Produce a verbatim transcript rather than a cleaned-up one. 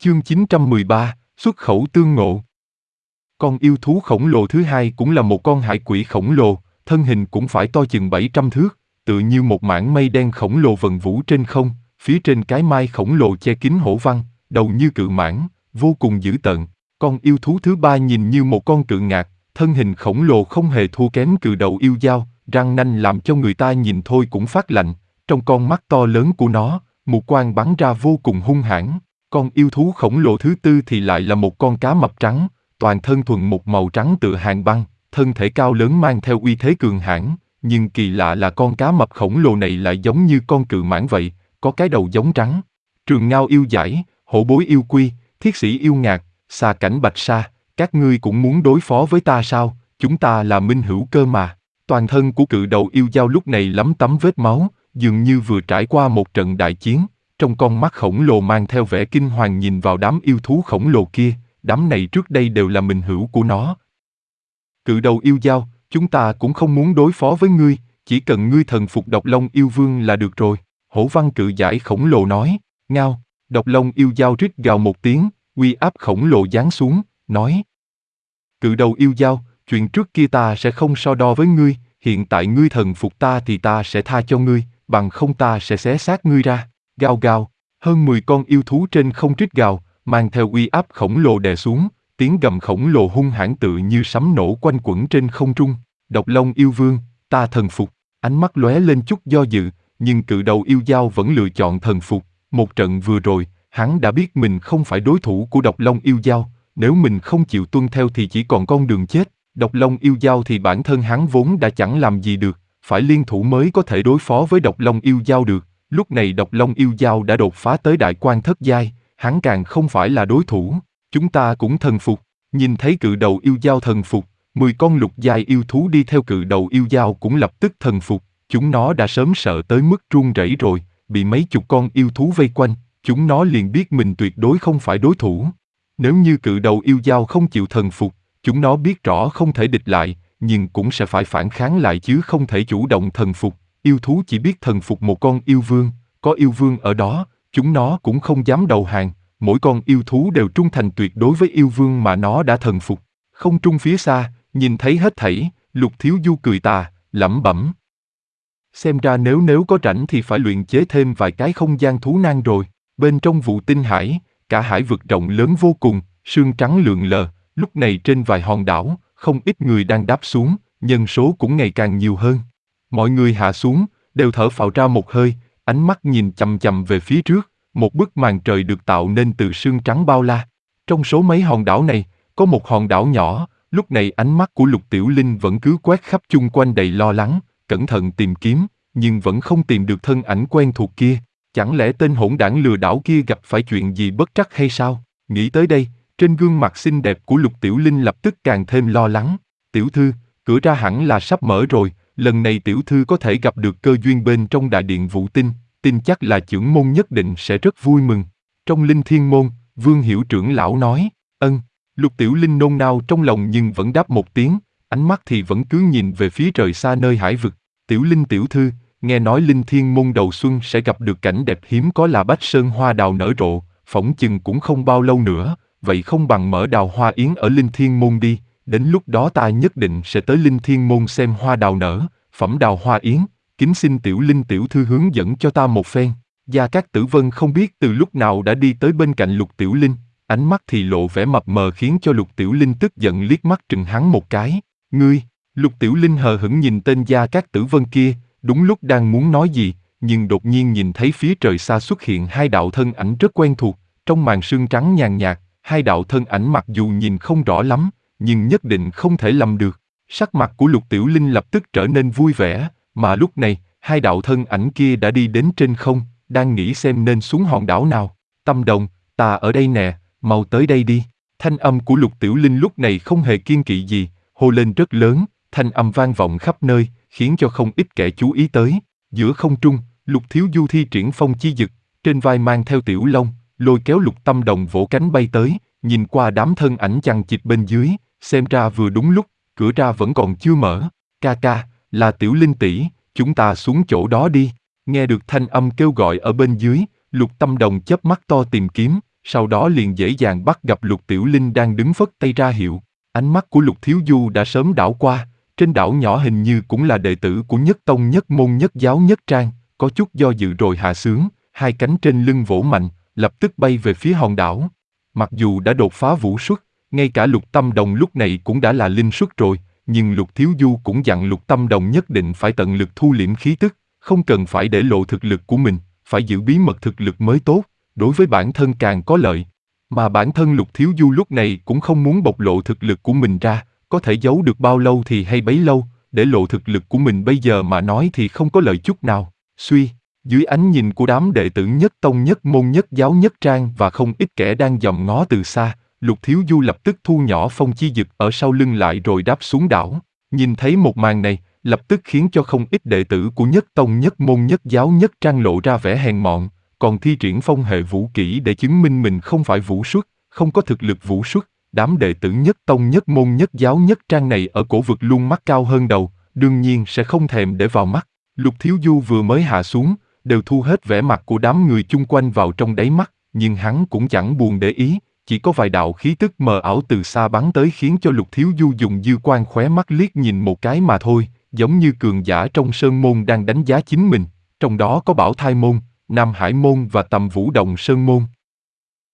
Chương chín trăm mười ba, xuất khẩu tương ngộ. Con yêu thú khổng lồ thứ hai cũng là một con hải quỷ khổng lồ, thân hình cũng phải to chừng bảy trăm thước, tựa như một mảng mây đen khổng lồ vần vũ trên không, phía trên cái mai khổng lồ che kín hổ văn, đầu như cự mãng, vô cùng dữ tợn. Con yêu thú thứ ba nhìn như một con cự ngạc, thân hình khổng lồ không hề thua kém cự đầu yêu dao, răng nanh làm cho người ta nhìn thôi cũng phát lạnh, trong con mắt to lớn của nó, mục quang bắn ra vô cùng hung hãn. Con yêu thú khổng lồ thứ tư thì lại là một con cá mập trắng, toàn thân thuần một màu trắng tựa hàn băng, thân thể cao lớn mang theo uy thế cường hãn, nhưng kỳ lạ là con cá mập khổng lồ này lại giống như con cự mãng vậy, có cái đầu giống trắng. Trường ngao yêu dãi, hổ bối yêu quy, thiết sĩ yêu ngạc, xà cảnh bạch sa, các ngươi cũng muốn đối phó với ta sao? Chúng ta là minh hữu cơ mà. Toàn thân của cự đầu yêu dao lúc này lấm tấm vết máu, dường như vừa trải qua một trận đại chiến. Trong con mắt khổng lồ mang theo vẻ kinh hoàng nhìn vào đám yêu thú khổng lồ kia, đám này trước đây đều là minh hữu của nó. Cự đầu yêu dao, chúng ta cũng không muốn đối phó với ngươi, chỉ cần ngươi thần phục Độc Long yêu vương là được rồi. Hổ văn cự dãi khổng lồ nói. Ngao, Độc Long yêu dao rít gào một tiếng, uy áp khổng lồ giáng xuống, nói. Cự đầu yêu dao, chuyện trước kia ta sẽ không so đo với ngươi, hiện tại ngươi thần phục ta thì ta sẽ tha cho ngươi, bằng không ta sẽ xé xác ngươi ra. Gào gào, hơn mười con yêu thú trên không rít gào, mang theo uy áp khổng lồ đè xuống, tiếng gầm khổng lồ hung hãn tựa như sấm nổ quanh quẩn trên không trung. Độc Long yêu vương, ta thần phục. Ánh mắt lóe lên chút do dự, nhưng cự đầu yêu dao vẫn lựa chọn thần phục. Một trận vừa rồi, hắn đã biết mình không phải đối thủ của Độc Long yêu dao, nếu mình không chịu tuân theo thì chỉ còn con đường chết. Độc Long yêu dao thì bản thân hắn vốn đã chẳng làm gì được, phải liên thủ mới có thể đối phó với Độc Long yêu dao được. Lúc này Độc Long yêu dao đã đột phá tới đại quan thất giai, hắn càng không phải là đối thủ. Chúng ta cũng thần phục. Nhìn thấy cự đầu yêu dao thần phục, mười con lục giai yêu thú đi theo cự đầu yêu dao cũng lập tức thần phục. Chúng nó đã sớm sợ tới mức run rẩy rồi, bị mấy chục con yêu thú vây quanh, chúng nó liền biết mình tuyệt đối không phải đối thủ. Nếu như cự đầu yêu dao không chịu thần phục, chúng nó biết rõ không thể địch lại, nhưng cũng sẽ phải phản kháng lại chứ không thể chủ động thần phục. Yêu thú chỉ biết thần phục một con yêu vương, có yêu vương ở đó, chúng nó cũng không dám đầu hàng, mỗi con yêu thú đều trung thành tuyệt đối với yêu vương mà nó đã thần phục. Không trung phía xa, nhìn thấy hết thảy, Lục Thiếu Du cười tà, lẩm bẩm. Xem ra nếu nếu có rảnh thì phải luyện chế thêm vài cái không gian thú nang rồi. Bên trong Vụ Tinh Hải, cả hải vực rộng lớn vô cùng, sương trắng lượn lờ, lúc này trên vài hòn đảo, không ít người đang đáp xuống, nhân số cũng ngày càng nhiều hơn. Mọi người hạ xuống, đều thở phào ra một hơi, ánh mắt nhìn chằm chằm về phía trước, một bức màn trời được tạo nên từ sương trắng bao la. Trong số mấy hòn đảo này, có một hòn đảo nhỏ, lúc này ánh mắt của Lục Tiểu Linh vẫn cứ quét khắp chung quanh đầy lo lắng, cẩn thận tìm kiếm, nhưng vẫn không tìm được thân ảnh quen thuộc kia. Chẳng lẽ tên hỗn đảng lừa đảo kia gặp phải chuyện gì bất trắc hay sao? Nghĩ tới đây, trên gương mặt xinh đẹp của Lục Tiểu Linh lập tức càng thêm lo lắng. Tiểu thư, cửa ra hẳn là sắp mở rồi, lần này tiểu thư có thể gặp được cơ duyên bên trong đại điện Vụ Tinh, tin chắc là chưởng môn nhất định sẽ rất vui mừng. Trong Linh Thiên môn, Vương Hiểu trưởng lão nói, ân. Lục Tiểu Linh nôn nao trong lòng nhưng vẫn đáp một tiếng, ánh mắt thì vẫn cứ nhìn về phía trời xa nơi hải vực. Tiểu Linh tiểu thư, nghe nói Linh Thiên môn đầu xuân sẽ gặp được cảnh đẹp hiếm có là Bách Sơn hoa đào nở rộ, phỏng chừng cũng không bao lâu nữa, vậy không bằng mở đào hoa yến ở Linh Thiên môn đi, đến lúc đó ta nhất định sẽ tới Linh Thiên môn xem hoa đào nở, phẩm đào hoa yến, kính xin Tiểu Linh tiểu thư hướng dẫn cho ta một phen. Gia Cát Tử Vân không biết từ lúc nào đã đi tới bên cạnh Lục Tiểu Linh, ánh mắt thì lộ vẻ mập mờ khiến cho Lục Tiểu Linh tức giận liếc mắt trừng hắn một cái. Ngươi, Lục Tiểu Linh hờ hững nhìn tên Gia Cát Tử Vân kia, đúng lúc đang muốn nói gì, nhưng đột nhiên nhìn thấy phía trời xa xuất hiện hai đạo thân ảnh rất quen thuộc, trong màn sương trắng nhàn nhạt, hai đạo thân ảnh mặc dù nhìn không rõ lắm, nhưng nhất định không thể lầm được. Sắc mặt của Lục Tiểu Linh lập tức trở nên vui vẻ, mà lúc này, hai đạo thân ảnh kia đã đi đến trên không, đang nghĩ xem nên xuống hòn đảo nào. Tâm Đồng, ta ở đây nè, mau tới đây đi. Thanh âm của Lục Tiểu Linh lúc này không hề kiêng kỵ gì, hô lên rất lớn, thanh âm vang vọng khắp nơi, khiến cho không ít kẻ chú ý tới. Giữa không trung, Lục Thiếu Du thi triển phong chi dực, trên vai mang theo Tiểu Long, lôi kéo Lục Tâm Đồng vỗ cánh bay tới, nhìn qua đám thân ảnh chằng chịt bên dưới, xem ra vừa đúng lúc, cửa ra vẫn còn chưa mở. Ca ca, là Tiểu Linh tỷ, chúng ta xuống chỗ đó đi. Nghe được thanh âm kêu gọi ở bên dưới, Lục Tâm Đồng chớp mắt to tìm kiếm, sau đó liền dễ dàng bắt gặp Lục Tiểu Linh đang đứng phất tay ra hiệu. Ánh mắt của Lục Thiếu Du đã sớm đảo qua, trên đảo nhỏ hình như cũng là đệ tử của Nhất Tông Nhất Môn Nhất Giáo Nhất Trang, có chút do dự rồi hạ xướng, hai cánh trên lưng vỗ mạnh, lập tức bay về phía hòn đảo. Mặc dù đã đột phá vũ xuất, ngay cả Lục Tâm Đồng lúc này cũng đã là linh xuất rồi, nhưng Lục Thiếu Du cũng dặn Lục Tâm Đồng nhất định phải tận lực thu liễm khí tức, không cần phải để lộ thực lực của mình, phải giữ bí mật thực lực mới tốt, đối với bản thân càng có lợi. Mà bản thân Lục Thiếu Du lúc này cũng không muốn bộc lộ thực lực của mình ra, có thể giấu được bao lâu thì hay bấy lâu, để lộ thực lực của mình bây giờ mà nói thì không có lợi chút nào. Suy, dưới ánh nhìn của đám đệ tử Nhất Tông Nhất Môn Nhất Giáo Nhất Trang và không ít kẻ đang dòm ngó từ xa, Lục Thiếu Du lập tức thu nhỏ phong chi dực ở sau lưng lại rồi đáp xuống đảo. Nhìn thấy một màn này, lập tức khiến cho không ít đệ tử của Nhất Tông Nhất Môn Nhất Giáo Nhất Trang lộ ra vẻ hèn mọn, còn thi triển phong hệ vũ kỹ để chứng minh mình không phải vũ xuất, không có thực lực vũ xuất. Đám đệ tử Nhất Tông Nhất Môn Nhất Giáo Nhất Trang này ở cổ vực luôn mắt cao hơn đầu, đương nhiên sẽ không thèm để vào mắt. Lục Thiếu Du vừa mới hạ xuống, đều thu hết vẻ mặt của đám người chung quanh vào trong đáy mắt, nhưng hắn cũng chẳng buồn để ý, chỉ có vài đạo khí tức mờ ảo từ xa bắn tới khiến cho Lục Thiếu Du dùng dư quan khóe mắt liếc nhìn một cái mà thôi, giống như cường giả trong sơn môn đang đánh giá chính mình, trong đó có Bảo Thai môn, Nam Hải môn và Tầm Vũ Động Sơn môn.